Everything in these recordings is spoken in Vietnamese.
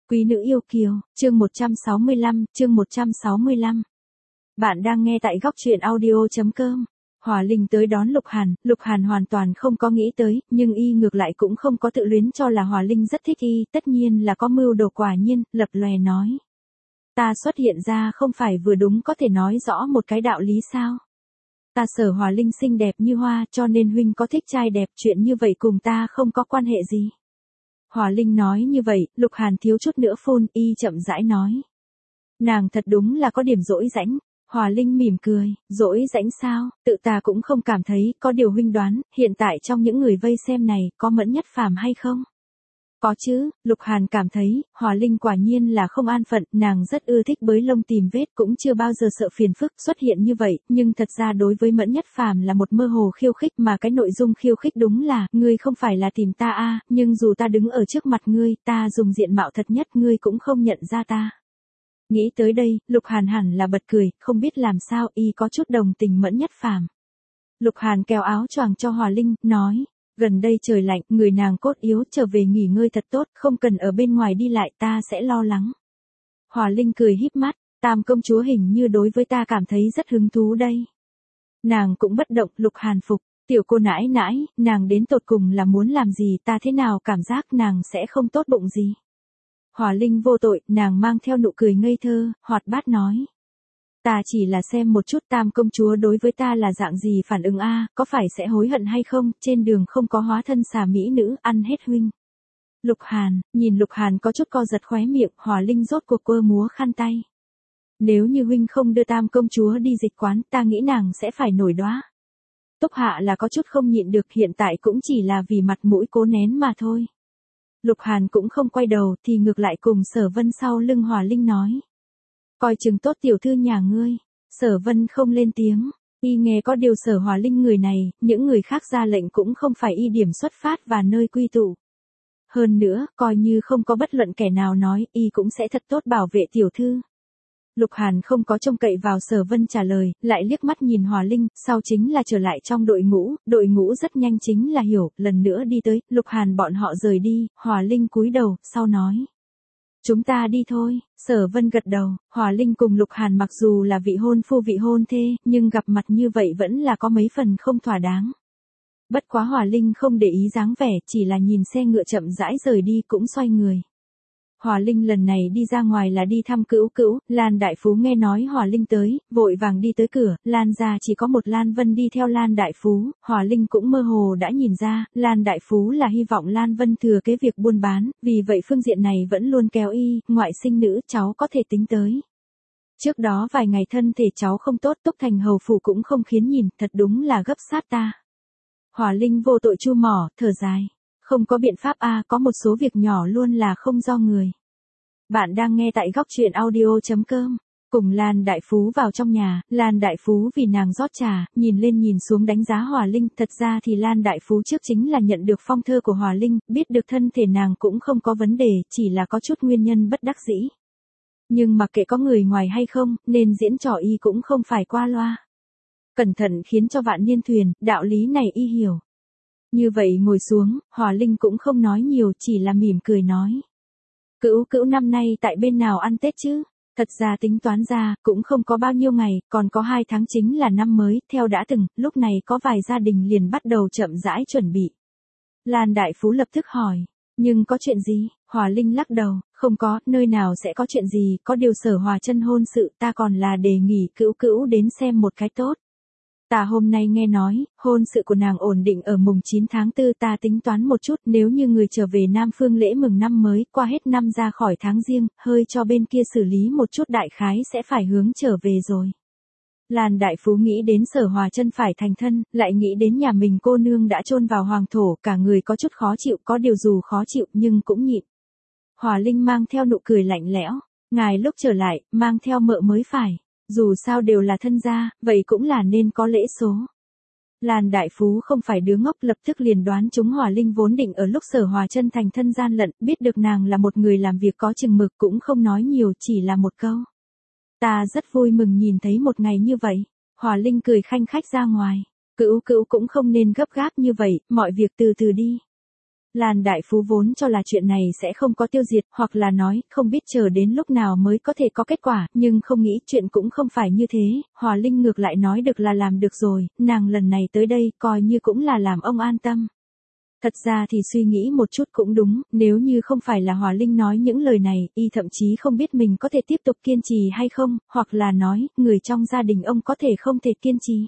Quý nữ yêu kiều, chương 165. Bạn đang nghe tại góc truyện audio.com. Hòa Linh tới đón Lục Hàn hoàn toàn không có nghĩ tới, nhưng y ngược lại cũng không có tự luyến cho là Hòa Linh rất thích y, tất nhiên là có mưu đồ quả nhiên, lập lòe nói. Ta xuất hiện ra không phải vừa đúng có thể nói rõ một cái đạo lý sao? Ta Sở Hòa Linh xinh đẹp như hoa cho nên huynh có thích trai đẹp, chuyện như vậy cùng ta không có quan hệ gì. Hòa Linh nói như vậy, Lục Hàn thiếu chút nữa phun, y chậm rãi nói. Nàng thật đúng là có điểm dỗi rãnh. Hòa Linh mỉm cười, dỗi rãnh sao, tự ta cũng không cảm thấy, có điều huynh đoán, hiện tại trong những người vây xem này, có Mẫn Nhất Phàm hay không? Có chứ, Lục Hàn cảm thấy, Hòa Linh quả nhiên là không an phận, nàng rất ưa thích bới lông tìm vết, cũng chưa bao giờ sợ phiền phức xuất hiện như vậy, nhưng thật ra đối với Mẫn Nhất Phàm là một mơ hồ khiêu khích, mà cái nội dung khiêu khích đúng là, ngươi không phải là tìm ta a, nhưng dù ta đứng ở trước mặt ngươi, ta dùng diện mạo thật nhất ngươi cũng không nhận ra ta. Nghĩ tới đây, Lục Hàn hẳn là bật cười, không biết làm sao y có chút đồng tình Mẫn Nhất Phàm. Lục Hàn kéo áo choàng cho Hòa Linh, nói. Gần đây trời lạnh, người nàng cốt yếu, trở về nghỉ ngơi thật tốt, không cần ở bên ngoài đi lại, ta sẽ lo lắng. Hòa Linh cười híp mắt, Tam công chúa hình như đối với ta cảm thấy rất hứng thú đây. Nàng cũng bất động, Lục Hàn phục, tiểu cô nãi nãi, nàng đến tột cùng là muốn làm gì, ta thế nào cảm giác nàng sẽ không tốt bụng gì. Hòa Linh vô tội, nàng mang theo nụ cười ngây thơ, hoạt bát nói. Ta chỉ là xem một chút Tam công chúa đối với ta là dạng gì phản ứng a, có phải sẽ hối hận hay không, trên đường không có hóa thân xà mỹ nữ, ăn hết huynh. Lục Hàn, nhìn Lục Hàn có chút co giật khóe miệng, Hòa Linh rốt cuộc quơ múa khăn tay. Nếu như huynh không đưa Tam công chúa đi dịch quán, ta nghĩ nàng sẽ phải nổi đoá. Túc Hạ là có chút không nhịn được, hiện tại cũng chỉ là vì mặt mũi cố nén mà thôi. Lục Hàn cũng không quay đầu, thì ngược lại cùng Sở Vân sau lưng Hòa Linh nói. Coi chừng tốt tiểu thư nhà ngươi. Sở Vân không lên tiếng, y nghe có điều Sở Hòa Linh người này, những người khác ra lệnh cũng không phải y điểm xuất phát và nơi quy tụ. Hơn nữa, coi như không có bất luận kẻ nào nói, y cũng sẽ thật tốt bảo vệ tiểu thư. Lục Hàn không có trông cậy vào Sở Vân trả lời, lại liếc mắt nhìn Hòa Linh, sau chính là trở lại trong đội ngũ rất nhanh chính là hiểu, lần nữa đi tới, Lục Hàn bọn họ rời đi, Hòa Linh cúi đầu, sau nói. Chúng ta đi thôi, Sở Vân gật đầu, Hòa Linh cùng Lục Hàn mặc dù là vị hôn phu vị hôn thê, nhưng gặp mặt như vậy vẫn là có mấy phần không thỏa đáng. Bất quá Hòa Linh không để ý dáng vẻ, chỉ là nhìn xe ngựa chậm rãi rời đi cũng xoay người. Hòa Linh lần này đi ra ngoài là đi thăm Cữu Cữu, Lan Đại Phú nghe nói Hòa Linh tới, vội vàng đi tới cửa, Lan gia chỉ có một Lan Vân đi theo Lan Đại Phú, Hòa Linh cũng mơ hồ đã nhìn ra, Lan Đại Phú là hy vọng Lan Vân thừa kế việc buôn bán, vì vậy phương diện này vẫn luôn kéo y, ngoại sinh nữ cháu có thể tính tới. Trước đó vài ngày thân thể cháu không tốt, Túc Thành hầu phủ cũng không khiến nhìn, thật đúng là gấp sát ta. Hòa Linh vô tội chu mỏ, thở dài. Không có biện pháp a, có một số việc nhỏ luôn là không do người. Bạn đang nghe tại góc truyện audio.com. Cùng Lan Đại Phú vào trong nhà, Lan Đại Phú vì nàng rót trà, nhìn lên nhìn xuống đánh giá Hòa Linh, thật ra thì Lan Đại Phú trước chính là nhận được phong thơ của Hòa Linh, biết được thân thể nàng cũng không có vấn đề, chỉ là có chút nguyên nhân bất đắc dĩ. Nhưng mặc kệ có người ngoài hay không, nên diễn trò y cũng không phải qua loa. Cẩn thận khiến cho vạn niên thuyền, đạo lý này y hiểu. Như vậy ngồi xuống, Hòa Linh cũng không nói nhiều, chỉ là mỉm cười nói. Cữu Cữu năm nay tại bên nào ăn Tết chứ? Thật ra tính toán ra, cũng không có bao nhiêu ngày, còn có 2 tháng chính là năm mới, theo đã từng, lúc này có vài gia đình liền bắt đầu chậm rãi chuẩn bị. Lan Đại Phú lập tức hỏi, nhưng có chuyện gì? Hòa Linh lắc đầu, không có, nơi nào sẽ có chuyện gì, có điều Sở Hòa chân hôn sự, ta còn là đề nghị Cữu Cữu đến xem một cái tốt. Ta hôm nay nghe nói, hôn sự của nàng ổn định ở mùng 9 tháng 4, ta tính toán một chút, nếu như người trở về Nam Phương lễ mừng năm mới, qua hết năm ra khỏi tháng riêng, hơi cho bên kia xử lý một chút đại khái sẽ phải hướng trở về rồi. Lan Đại Phú nghĩ đến Sở Hòa chân phải thành thân, lại nghĩ đến nhà mình cô nương đã chôn vào hoàng thổ, cả người có chút khó chịu, có điều dù khó chịu nhưng cũng nhịn. Hòa Linh mang theo nụ cười lạnh lẽo, ngài lúc trở lại, mang theo mợ mới phải. Dù sao đều là thân gia, vậy cũng là nên có lễ số. Lan Đại Phú không phải đứa ngốc, lập tức liền đoán chúng Hòa Linh vốn định ở lúc Sở Hòa chân thành thân gian lận, biết được nàng là một người làm việc có chừng mực cũng không nói nhiều, chỉ là một câu. Ta rất vui mừng nhìn thấy một ngày như vậy. Hòa Linh cười khanh khách ra ngoài. Cữu Cữu cũng không nên gấp gáp như vậy, mọi việc từ từ đi. Lan đại phú vốn cho là chuyện này sẽ không có tiêu diệt, hoặc là nói, không biết chờ đến lúc nào mới có thể có kết quả, nhưng không nghĩ chuyện cũng không phải như thế, Hòa Linh ngược lại nói được là làm được rồi, nàng lần này tới đây coi như cũng là làm ông an tâm. Thật ra thì suy nghĩ một chút cũng đúng, nếu như không phải là Hòa Linh nói những lời này, y thậm chí không biết mình có thể tiếp tục kiên trì hay không, hoặc là nói, người trong gia đình ông có thể không thể kiên trì.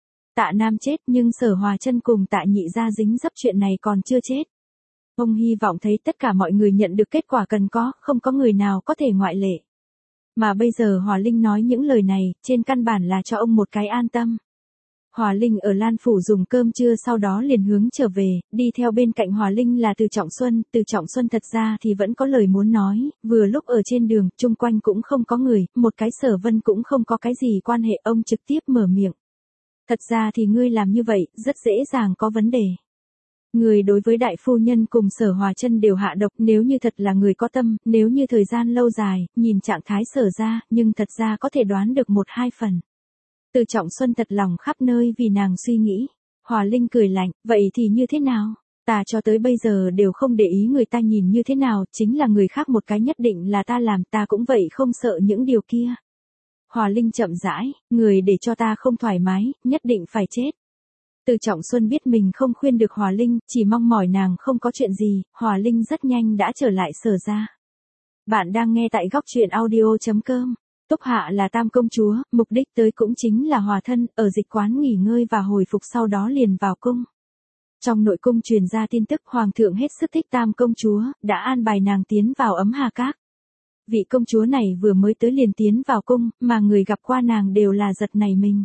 Tạ Nam chết nhưng Sở Hòa Chân cùng Tạ Nhị gia dính dấp chuyện này còn chưa chết. Ông hy vọng thấy tất cả mọi người nhận được kết quả cần có, không có người nào có thể ngoại lệ. Mà bây giờ Hòa Linh nói những lời này, trên căn bản là cho ông một cái an tâm. Hòa Linh ở Lan Phủ dùng cơm trưa sau đó liền hướng trở về, đi theo bên cạnh Hòa Linh là Từ Trọng Xuân thật ra thì vẫn có lời muốn nói, vừa lúc ở trên đường, chung quanh cũng không có người, một cái Sở Vân cũng không có cái gì quan hệ, ông trực tiếp mở miệng. Thật ra thì ngươi làm như vậy, rất dễ dàng có vấn đề. Người đối với đại phu nhân cùng Sở Hòa Chân đều hạ độc, nếu như thật là người có tâm, nếu như thời gian lâu dài, nhìn trạng thái Sở ra, nhưng thật ra có thể đoán được 1-2 phần. Từ Trọng Xuân thật lòng khắp nơi vì nàng suy nghĩ. Hòa Linh cười lạnh, vậy thì như thế nào? Ta cho tới bây giờ đều không để ý người ta nhìn như thế nào, chính là người khác một cái nhất định là ta làm, ta cũng vậy không sợ những điều kia. Hòa Linh chậm rãi, người để cho ta không thoải mái, nhất định phải chết. Từ Trọng Xuân biết mình không khuyên được Hòa Linh, chỉ mong mỏi nàng không có chuyện gì, Hòa Linh rất nhanh đã trở lại Sở ra. Bạn đang nghe tại góc truyện audio.com. Túc Hạ là Tam công chúa, mục đích tới cũng chính là hòa thân, ở dịch quán nghỉ ngơi và hồi phục sau đó liền vào cung. Trong nội cung truyền ra tin tức Hoàng thượng hết sức thích Tam công chúa, đã an bài nàng tiến vào ấm Hà Các. Vị công chúa này vừa mới tới liền tiến vào cung, mà người gặp qua nàng đều là giật nảy mình.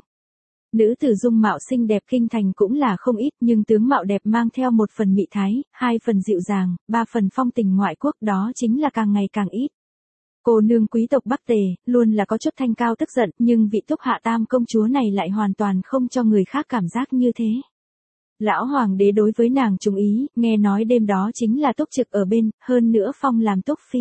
Nữ tử dung mạo xinh đẹp kinh thành cũng là không ít, nhưng tướng mạo đẹp mang theo 1 phần mị thái, 2 phần dịu dàng, 3 phần phong tình ngoại quốc, đó chính là càng ngày càng ít. Cô nương quý tộc Bắc Tề, luôn là có chút thanh cao tức giận, nhưng vị Túc Hạ Tam công chúa này lại hoàn toàn không cho người khác cảm giác như thế. Lão hoàng đế đối với nàng trung ý, nghe nói đêm đó chính là túc trực ở bên, hơn nữa phong làm túc phi.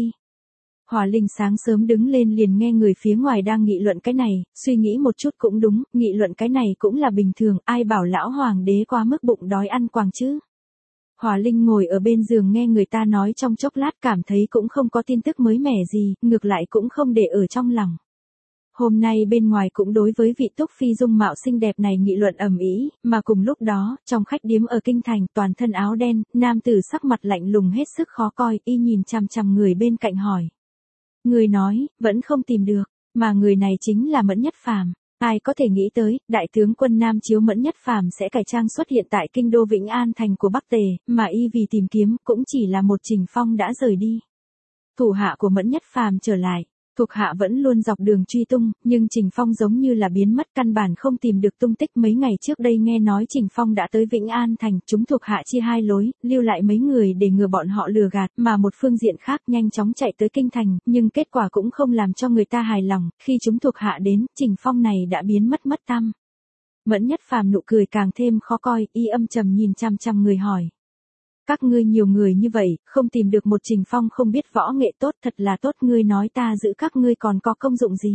Hòa Linh sáng sớm đứng lên liền nghe người phía ngoài đang nghị luận cái này, suy nghĩ một chút cũng đúng, nghị luận cái này cũng là bình thường, ai bảo lão hoàng đế quá mức bụng đói ăn quàng chứ. Hòa Linh ngồi ở bên giường nghe người ta nói trong chốc lát cảm thấy cũng không có tin tức mới mẻ gì, ngược lại cũng không để ở trong lòng. Hôm nay bên ngoài cũng đối với vị Túc Phi dung mạo xinh đẹp này nghị luận ầm ĩ, mà cùng lúc đó, trong khách điếm ở kinh thành toàn thân áo đen, nam tử sắc mặt lạnh lùng hết sức khó coi, y nhìn chằm chằm người bên cạnh hỏi. Người nói, vẫn không tìm được, mà người này chính là Mẫn Nhất Phàm. Ai có thể nghĩ tới, đại tướng quân Nam Chiếu Mẫn Nhất Phàm sẽ cải trang xuất hiện tại kinh đô Vĩnh An thành của Bắc Tề, mà y vì tìm kiếm cũng chỉ là một Trình Phong đã rời đi. Thủ hạ của Mẫn Nhất Phàm trở lại, thuộc hạ vẫn luôn dọc đường truy tung, nhưng Trình Phong giống như là biến mất căn bản không tìm được tung tích. Mấy ngày trước đây nghe nói Trình Phong đã tới Vĩnh An thành, chúng thuộc hạ chia 2 lối, lưu lại mấy người để ngừa bọn họ lừa gạt, mà một phương diện khác nhanh chóng chạy tới kinh thành, nhưng kết quả cũng không làm cho người ta hài lòng, khi chúng thuộc hạ đến, Trình Phong này đã biến mất tăm. Mẫn Nhất Phàm nụ cười càng thêm khó coi, y âm trầm nhìn chằm chằm người hỏi. Các ngươi nhiều người như vậy, không tìm được một Trình Phong không biết võ nghệ tốt, thật là tốt, ngươi nói ta giữ các ngươi còn có công dụng gì?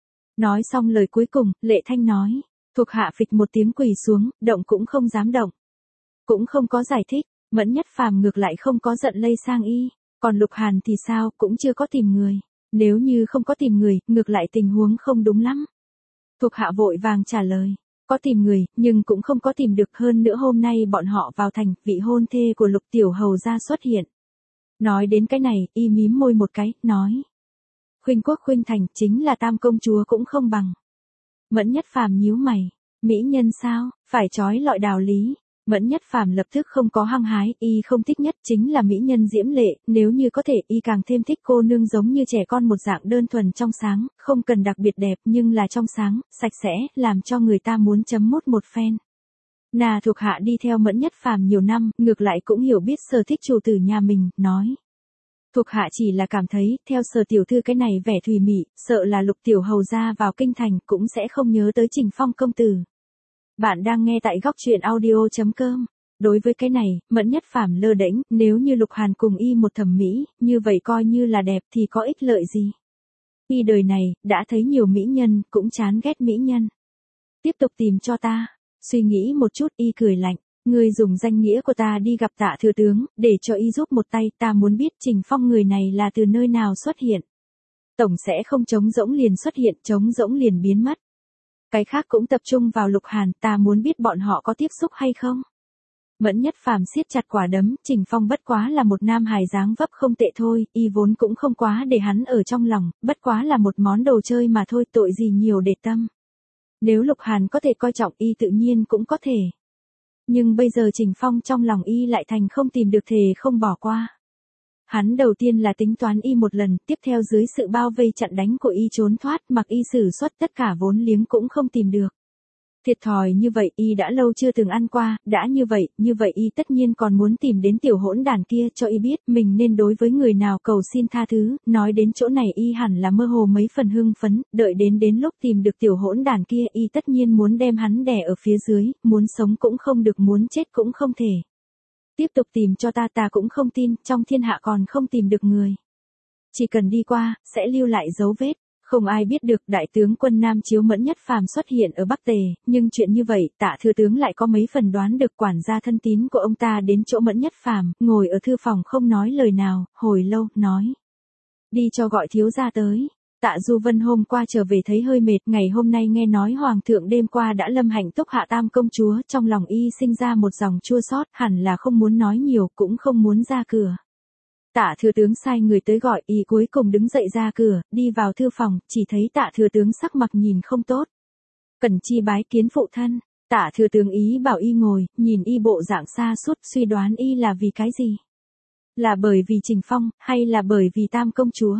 Nói xong lời cuối cùng, Lệ Thanh nói, thuộc hạ phịch một tiếng quỳ xuống, động cũng không dám động. Cũng không có giải thích, Mẫn Nhất Phàm ngược lại không có giận lây sang y, còn Lục Hàn thì sao, cũng chưa có tìm người. Nếu như không có tìm người, ngược lại tình huống không đúng lắm. Thuộc hạ vội vàng trả lời. Có tìm người, nhưng cũng không có tìm được, hơn nữa hôm nay bọn họ vào thành, vị hôn thê của Lục tiểu hầu gia xuất hiện. Nói đến cái này, y mím môi một cái, nói. Khuynh quốc khuynh thành, chính là Tam công chúa cũng không bằng. Mẫn Nhất Phàm nhíu mày, mỹ nhân sao, phải trói lọi đạo lý. Mẫn Nhất Phàm lập tức không có hăng hái, y không thích nhất chính là mỹ nhân diễm lệ, nếu như có thể y càng thêm thích cô nương giống như trẻ con một dạng đơn thuần trong sáng, không cần đặc biệt đẹp nhưng là trong sáng, sạch sẽ, làm cho người ta muốn chấm mút một phen. Nà thuộc hạ đi theo Mẫn Nhất Phàm nhiều năm, ngược lại cũng hiểu biết sở thích chủ tử nhà mình, nói. Thuộc hạ chỉ là cảm thấy, theo Sở tiểu thư cái này vẻ thùy mị, sợ là Lục tiểu hầu gia vào kinh thành cũng sẽ không nhớ tới Trình Phong công tử. Bạn đang nghe tại góc truyện audio.com. Đối với cái này, Mẫn Nhất Phàm lơ đễnh, nếu như Lục Hàn cùng y một thẩm mỹ, như vậy coi như là đẹp thì có ích lợi gì. Y đời này, đã thấy nhiều mỹ nhân, cũng chán ghét mỹ nhân. Tiếp tục tìm cho ta. Suy nghĩ một chút y cười lạnh, Ngươi dùng danh nghĩa của ta đi gặp Tạ thừa tướng, để cho y giúp một tay, ta muốn biết Trình Phong người này là từ nơi nào xuất hiện. Tổng sẽ không trống rỗng liền xuất hiện, trống rỗng liền biến mất. Cái khác cũng tập trung vào Lục Hàn, ta muốn biết bọn họ có tiếp xúc hay không. Mẫn Nhất Phàm siết chặt quả đấm, Trình Phong bất quá là một nam hài dáng vấp không tệ thôi, y vốn cũng không quá để hắn ở trong lòng, bất quá là một món đồ chơi mà thôi, tội gì nhiều để tâm. Nếu Lục Hàn có thể coi trọng y tự nhiên cũng có thể. Nhưng bây giờ Trình Phong trong lòng y lại thành không tìm được thề không bỏ qua. Hắn đầu tiên là tính toán y một lần, tiếp theo dưới sự bao vây chặn đánh của y trốn thoát, mặc y sử xuất tất cả vốn liếng cũng không tìm được. Thiệt thòi như vậy y đã lâu chưa từng ăn qua, đã như vậy y tất nhiên còn muốn tìm đến tiểu hỗn đàn kia cho y biết mình nên đối với người nào cầu xin tha thứ, nói đến chỗ này y hẳn là mơ hồ mấy phần hưng phấn, đợi đến lúc tìm được tiểu hỗn đàn kia y tất nhiên muốn đem hắn đè ở phía dưới, muốn sống cũng không được, muốn chết cũng không thể. Tiếp tục tìm cho ta cũng không tin, trong thiên hạ còn không tìm được người. Chỉ cần đi qua, sẽ lưu lại dấu vết. Không ai biết được đại tướng quân Nam Chiếu Mẫn Nhất Phàm xuất hiện ở Bắc Tề, nhưng chuyện như vậy, Tạ thừa tướng lại có mấy phần đoán được. Quản gia thân tín của ông ta đến chỗ Mẫn Nhất Phàm, ngồi ở thư phòng không nói lời nào, hồi lâu, nói. Đi cho gọi thiếu gia tới. Tạ Du Vân hôm qua trở về thấy hơi mệt, ngày hôm nay nghe nói hoàng thượng đêm qua đã lâm hạnh túc hạ tam công chúa, trong lòng y sinh ra một dòng chua xót, hẳn là không muốn nói nhiều, cũng không muốn ra cửa. Tạ thừa tướng sai người tới gọi y, cuối cùng đứng dậy ra cửa, đi vào thư phòng, chỉ thấy Tạ thừa tướng sắc mặt nhìn không tốt. Cẩn chi bái kiến phụ thân. Tạ thừa tướng ý bảo y ngồi, nhìn y bộ dạng xa sút, suy đoán y là vì cái gì? Là bởi vì Trình Phong, hay là bởi vì tam công chúa?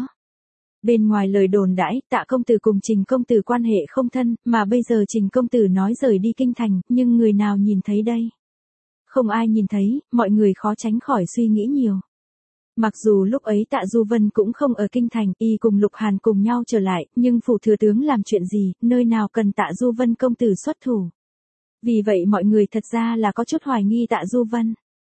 Bên ngoài lời đồn đãi, Tạ công tử cùng Trình công tử quan hệ không thân, mà bây giờ Trình công tử nói rời đi kinh thành, nhưng người nào nhìn thấy đây? Không ai nhìn thấy, mọi người khó tránh khỏi suy nghĩ nhiều. Mặc dù lúc ấy Tạ Du Vân cũng không ở kinh thành, y cùng Lục Hàn cùng nhau trở lại, nhưng phủ thừa tướng làm chuyện gì, nơi nào cần Tạ Du Vân công tử xuất thủ. Vì vậy mọi người thật ra là có chút hoài nghi Tạ Du Vân.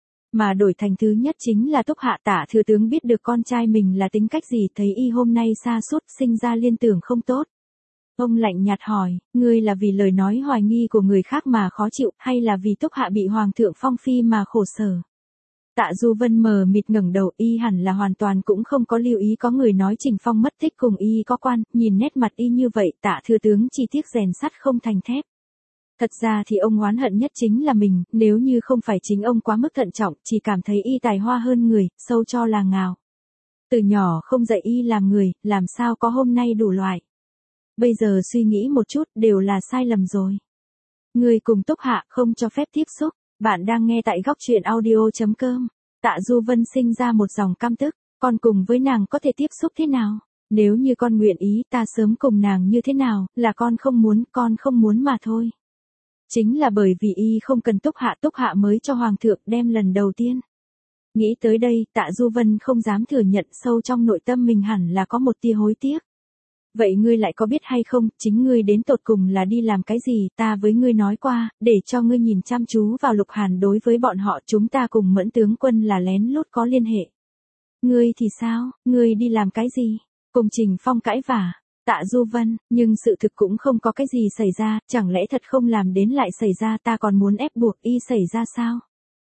Mà đổi thành thứ nhất chính là Túc Hạ. Tạ thừa tướng biết được con trai mình là tính cách gì, thấy y hôm nay sa sút, sinh ra liên tưởng không tốt. Ông lạnh nhạt hỏi, ngươi là vì lời nói hoài nghi của người khác mà khó chịu, hay là vì Túc Hạ bị hoàng thượng phong phi mà khổ sở? Tạ Du Vân mờ mịt ngẩng đầu, y hẳn là hoàn toàn cũng không có lưu ý có người nói Trình Phong mất tích cùng y có quan, nhìn nét mặt y như vậy, Tạ thừa tướng chỉ tiếc rèn sắt không thành thép. Thật ra thì ông oán hận nhất chính là mình, nếu như không phải chính ông quá mức thận trọng, chỉ cảm thấy y tài hoa hơn người, sâu cho là ngào. Từ nhỏ không dạy y làm người, làm sao có hôm nay đủ loại. Bây giờ suy nghĩ một chút, đều là sai lầm rồi. Người cùng Túc Hạ không cho phép tiếp xúc. Bạn đang nghe tại góc truyện audio.com. Tạ Du Vân sinh ra một dòng căm tức, con cùng với nàng có thể tiếp xúc thế nào? Nếu như con nguyện ý, ta sớm cùng nàng như thế nào, là con không muốn mà thôi. Chính là bởi vì y không cần Túc Hạ mới cho hoàng thượng đem lần đầu tiên. Nghĩ tới đây, Tạ Du Vân không dám thừa nhận, sâu trong nội tâm mình hẳn là có một tia hối tiếc. Vậy ngươi lại có biết hay không, chính ngươi đến tột cùng là đi làm cái gì, ta với ngươi nói qua, để cho ngươi nhìn chăm chú vào Lục Hàn, đối với bọn họ chúng ta cùng Mẫn tướng quân là lén lút có liên hệ. Ngươi thì sao, ngươi đi làm cái gì? Cùng Trình Phong cãi vả. Tạ Du Vân, nhưng sự thực cũng không có cái gì xảy ra, chẳng lẽ thật không làm đến lại xảy ra, ta còn muốn ép buộc y xảy ra sao?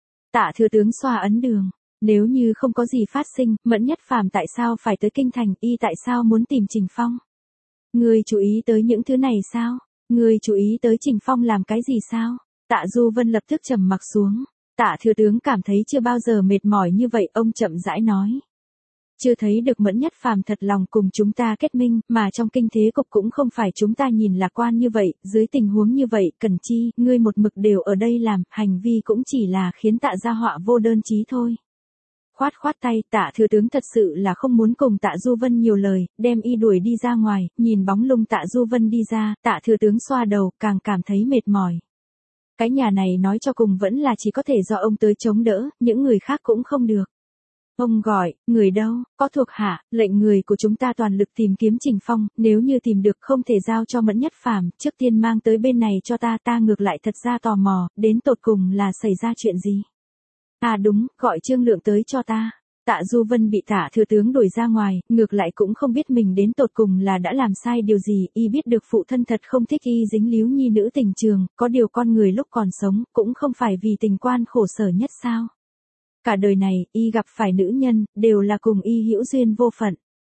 Tạ thừa tướng xoa ấn đường. Nếu như không có gì phát sinh, Mẫn Nhất Phàm tại sao phải tới kinh thành, y tại sao muốn tìm Trình Phong? Ngươi chú ý tới những thứ này sao? Ngươi chú ý tới Trình Phong làm cái gì sao? Tạ Du Vân lập tức trầm mặc xuống. Tạ thừa tướng cảm thấy chưa bao giờ mệt mỏi như vậy, ông chậm rãi nói. Chưa thấy được Mẫn Nhất Phàm thật lòng cùng chúng ta kết minh, mà trong kinh thế cục cũng không phải chúng ta nhìn lạc quan như vậy, dưới tình huống như vậy, Cẩn Chi, ngươi một mực đều ở đây làm, hành vi cũng chỉ là khiến Tạ gia họa vô đơn chí thôi. Khoát tay, Tạ thừa tướng thật sự là không muốn cùng Tạ Du Vân nhiều lời, đem y đuổi đi ra ngoài, nhìn bóng lưng Tạ Du Vân đi ra, Tạ thừa tướng xoa đầu, càng cảm thấy mệt mỏi. Cái nhà này nói cho cùng vẫn là chỉ có thể do ông tới chống đỡ, những người khác cũng không được. Ông gọi, người đâu, có thuộc hạ, lệnh người của chúng ta toàn lực tìm kiếm Trình Phong, nếu như tìm được không thể giao cho Mẫn Nhất Phàm, trước tiên mang tới bên này cho ta ngược lại thật ra tò mò, đến tột cùng là xảy ra chuyện gì. À đúng, gọi Trương Lượng tới cho ta. Tạ Du Vân bị Tạ thừa tướng đuổi ra ngoài, ngược lại cũng không biết mình đến tột cùng là đã làm sai điều gì, y biết được phụ thân thật không thích y dính líu nhi nữ tình trường, có điều con người lúc còn sống, cũng không phải vì tình quan khổ sở nhất sao. Cả đời này, y gặp phải nữ nhân, đều là cùng y hữu duyên vô phận.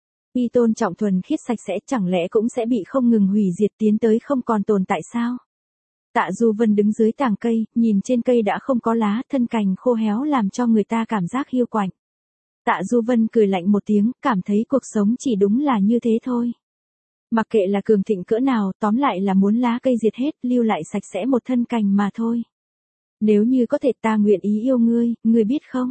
Y tôn trọng thuần khiết sạch sẽ, chẳng lẽ cũng sẽ bị không ngừng hủy diệt tiến tới không còn tồn tại sao? Tạ Du Vân đứng dưới tàng cây, nhìn trên cây đã không có lá, thân cành khô héo làm cho người ta cảm giác hiu quạnh. Tạ Du Vân cười lạnh một tiếng, cảm thấy cuộc sống chỉ đúng là như thế thôi. Mặc kệ là cường thịnh cỡ nào, tóm lại là muốn lá cây diệt hết, lưu lại sạch sẽ một thân cành mà thôi. Nếu như có thể ta nguyện ý yêu ngươi, ngươi biết không?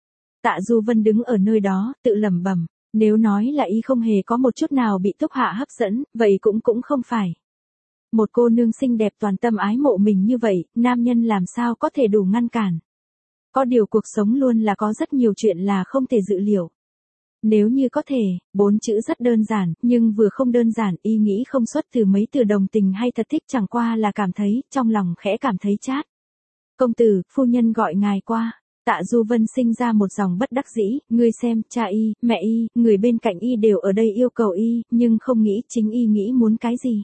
Tạ Du Vân đứng ở nơi đó, tự lẩm bẩm, nếu nói là y không hề có một chút nào bị Túc Hạ hấp dẫn, vậy cũng không phải. Một cô nương xinh đẹp toàn tâm ái mộ mình như vậy, nam nhân làm sao có thể đủ ngăn cản. Có điều cuộc sống luôn là có rất nhiều chuyện là không thể dự liệu. Nếu như có thể, 4 chữ rất đơn giản, nhưng vừa không đơn giản, y nghĩ không xuất từ mấy từ đồng tình hay thật thích, chẳng qua là cảm thấy, trong lòng khẽ cảm thấy chát. Công tử, phu nhân gọi ngài qua. Tạ Du Vân sinh ra một dòng bất đắc dĩ, ngươi xem, cha y, mẹ y, người bên cạnh y đều ở đây yêu cầu y, nhưng không nghĩ chính y nghĩ muốn cái gì.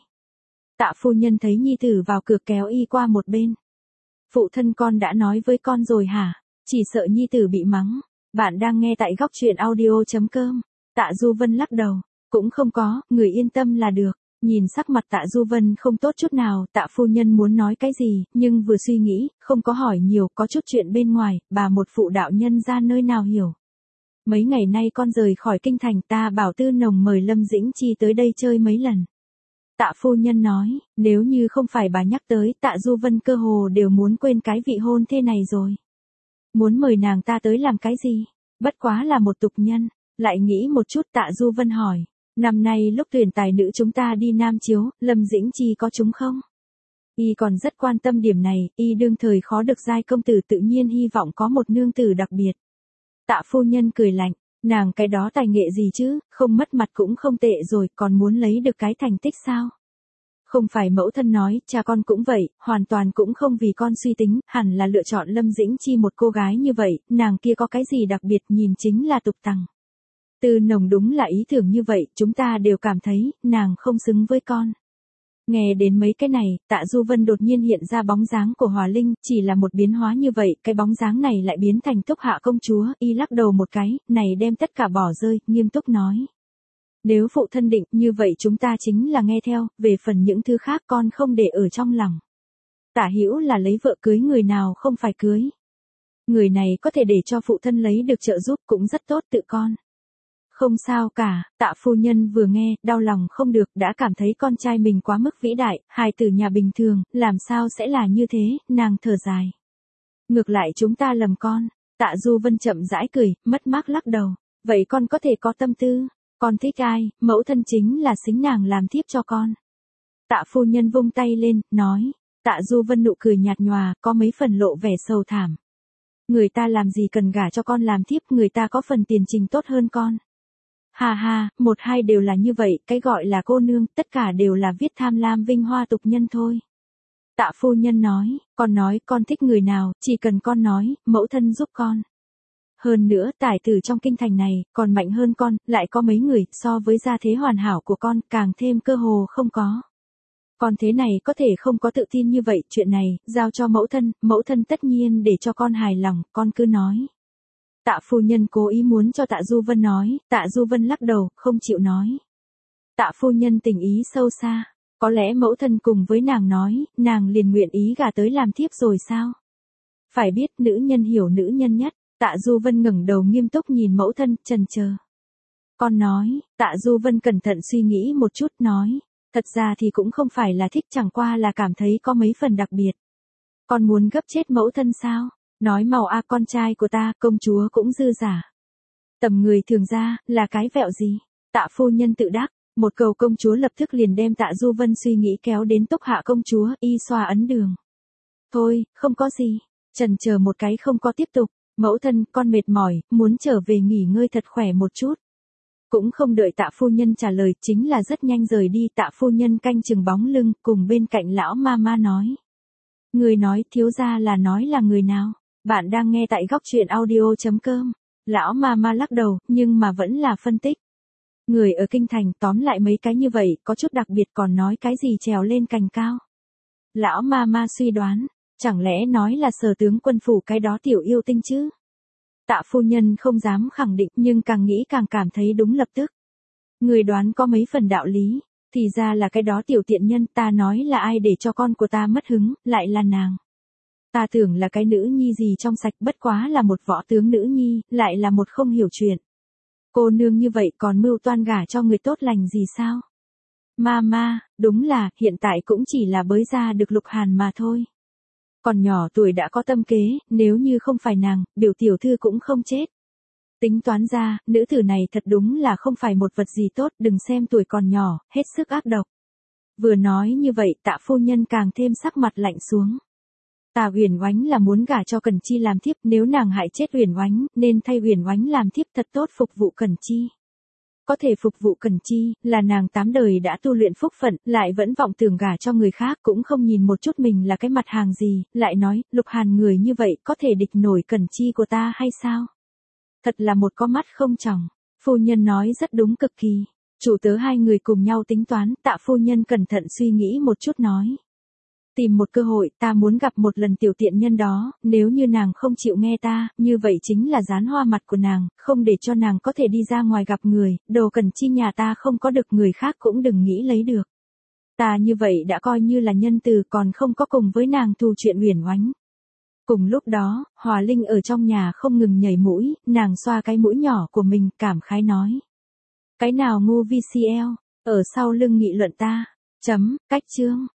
Tạ phu nhân thấy nhi tử vào cửa kéo y qua một bên. Phụ thân con đã nói với con rồi hả? Chỉ sợ nhi tử bị mắng. Bạn đang nghe tại góc truyện audio.com. Tạ Du Vân lắc đầu. Cũng không có, người yên tâm là được. Nhìn sắc mặt Tạ Du Vân không tốt chút nào, Tạ phu nhân muốn nói cái gì, nhưng vừa suy nghĩ, không có hỏi nhiều, có chút chuyện bên ngoài, bà một phụ đạo nhân ra nơi nào hiểu. Mấy ngày nay con rời khỏi kinh thành, ta bảo Tư Nồng mời Lâm Dĩnh Chi tới đây chơi mấy lần. Tạ phu nhân nói, nếu như không phải bà nhắc tới, Tạ Du Vân cơ hồ đều muốn quên cái vị hôn thê này rồi. Muốn mời nàng ta tới làm cái gì? Bất quá là một tục nhân. Lại nghĩ một chút, Tạ Du Vân hỏi, năm nay lúc tuyển tài nữ chúng ta đi Nam Chiếu, Lâm Dĩnh Chi có chúng không? Y còn rất quan tâm điểm này, y đương thời khó được giai công tử, tự nhiên hy vọng có một nương tử đặc biệt. Tạ phu nhân cười lạnh, nàng cái đó tài nghệ gì chứ, không mất mặt cũng không tệ rồi, còn muốn lấy được cái thành tích sao? Không phải mẫu thân nói, cha con cũng vậy, hoàn toàn cũng không vì con suy tính, hẳn là lựa chọn Lâm Dĩnh Chi một cô gái như vậy, nàng kia có cái gì đặc biệt, nhìn chính là tục tằng. Tư Nồng đúng là ý tưởng như vậy, chúng ta đều cảm thấy, nàng không xứng với con. Nghe đến mấy cái này, Tạ Du Vân đột nhiên hiện ra bóng dáng của Hòa Linh, chỉ là một biến hóa như vậy, cái bóng dáng này lại biến thành Túc Hạ công chúa, y lắc đầu một cái, này đem tất cả bỏ rơi, nghiêm túc nói. Nếu phụ thân định, như vậy chúng ta chính là nghe theo, về phần những thứ khác con không để ở trong lòng. Tả Hữu là lấy vợ cưới người nào không phải cưới. Người này có thể để cho phụ thân lấy được trợ giúp cũng rất tốt tự con. Không sao cả, Tạ phu nhân vừa nghe, đau lòng không được, đã cảm thấy con trai mình quá mức vĩ đại, hài tử nhà bình thường, làm sao sẽ là như thế, nàng thở dài. Ngược lại chúng ta lầm con. Tạ Du Vân chậm rãi cười, mất mát lắc đầu. Vậy con có thể có tâm tư. Con thích ai, mẫu thân chính là xính nàng làm thiếp cho con. Tạ phu nhân vung tay lên, nói. Tạ Du Vân nụ cười nhạt nhòa, có mấy phần lộ vẻ sầu thảm. Người ta làm gì cần gả cho con làm thiếp, người ta có phần tiền trình tốt hơn con. Hà hà, một hai đều là như vậy, cái gọi là cô nương, tất cả đều là viết tham lam vinh hoa tục nhân thôi. Tạ phu nhân nói con thích người nào, chỉ cần con nói, mẫu thân giúp con. Hơn nữa, tài tử trong kinh thành này, còn mạnh hơn con, lại có mấy người, so với gia thế hoàn hảo của con, càng thêm cơ hồ không có. Con thế này có thể không có tự tin như vậy, chuyện này, giao cho mẫu thân tất nhiên để cho con hài lòng, con cứ nói. Tạ phu nhân cố ý muốn cho Tạ Du Vân nói, Tạ Du Vân lắc đầu, không chịu nói. Tạ phu nhân tình ý sâu xa, có lẽ mẫu thân cùng với nàng nói, nàng liền nguyện ý gả tới làm thiếp rồi sao? Phải biết nữ nhân hiểu nữ nhân nhất. Tạ Du Vân ngẩng đầu nghiêm túc nhìn mẫu thân, chần chờ. Con nói, Tạ Du Vân cẩn thận suy nghĩ một chút nói, thật ra thì cũng không phải là thích, chẳng qua là cảm thấy có mấy phần đặc biệt. Con muốn gấp chết mẫu thân sao? Nói mau a, con trai của ta, công chúa cũng dư giả. Tầm người thường ra, là cái vẹo gì? Tạ phu nhân tự đắc, một câu công chúa lập tức liền đem Tạ Du Vân suy nghĩ kéo đến Túc Hạ công chúa, y xoa ấn đường. Thôi, không có gì, chần chờ một cái không có tiếp tục. Mẫu thân, con mệt mỏi, muốn trở về nghỉ ngơi thật khỏe một chút. Cũng không đợi Tạ phu nhân trả lời, chính là rất nhanh rời đi. Tạ phu nhân canh chừng bóng lưng, cùng bên cạnh lão ma nói. Người nói thiếu gia là nói là người nào? Bạn đang nghe tại góc truyện audio.com. Lão ma lắc đầu, nhưng mà vẫn là phân tích. Người ở kinh thành tóm lại mấy cái như vậy, có chút đặc biệt còn nói cái gì trèo lên cành cao. Lão ma suy đoán, chẳng lẽ nói là Sở tướng quân phủ cái đó tiểu yêu tinh chứ? Tạ phu nhân không dám khẳng định nhưng càng nghĩ càng cảm thấy đúng lập tức. Người đoán có mấy phần đạo lý, thì ra là cái đó tiểu tiện nhân, ta nói là ai để cho con của ta mất hứng, lại là nàng. Ta tưởng là cái nữ nhi gì trong sạch, bất quá là một võ tướng nữ nhi, lại là một không hiểu chuyện. Cô nương như vậy còn mưu toan gả cho người tốt lành gì sao? Ma, đúng là, hiện tại cũng chỉ là bới ra được Lục Hàn mà thôi. Còn nhỏ tuổi đã có tâm kế, nếu như không phải nàng, biểu tiểu thư cũng không chết. Tính toán ra, nữ tử này thật đúng là không phải một vật gì tốt, đừng xem tuổi còn nhỏ, hết sức ác độc. Vừa nói như vậy, Tạ phu nhân càng thêm sắc mặt lạnh xuống. Tạ Uyển Oánh là muốn gả cho Cẩn Chi làm thiếp, nếu nàng hại chết Uyển Oánh, nên thay Uyển Oánh làm thiếp thật tốt phục vụ Cẩn Chi. Có thể phục vụ Cẩn Chi, là nàng 8 đời đã tu luyện phúc phận, lại vẫn vọng tưởng gả cho người khác, cũng không nhìn một chút mình là cái mặt hàng gì, lại nói, Lục Hàn người như vậy có thể địch nổi Cẩn Chi của ta hay sao? Thật là một có mắt không tròng. Phu nhân nói rất đúng cực kỳ. Chủ tớ hai người cùng nhau tính toán, Tạ phu nhân cẩn thận suy nghĩ một chút nói. Tìm một cơ hội, ta muốn gặp một lần tiểu tiện nhân đó, nếu như nàng không chịu nghe ta, như vậy chính là dán hoa mặt của nàng, không để cho nàng có thể đi ra ngoài gặp người, đồ Cẩn Chi nhà ta không có được, người khác cũng đừng nghĩ lấy được. Ta như vậy đã coi như là nhân từ, còn không có cùng với nàng thù chuyện Uyển Oánh. Cùng lúc đó, Hòa Linh ở trong nhà không ngừng nhảy mũi, nàng xoa cái mũi nhỏ của mình, cảm khái nói. Cái nào ngu VCL, ở sau lưng nghị luận ta. Cách chương.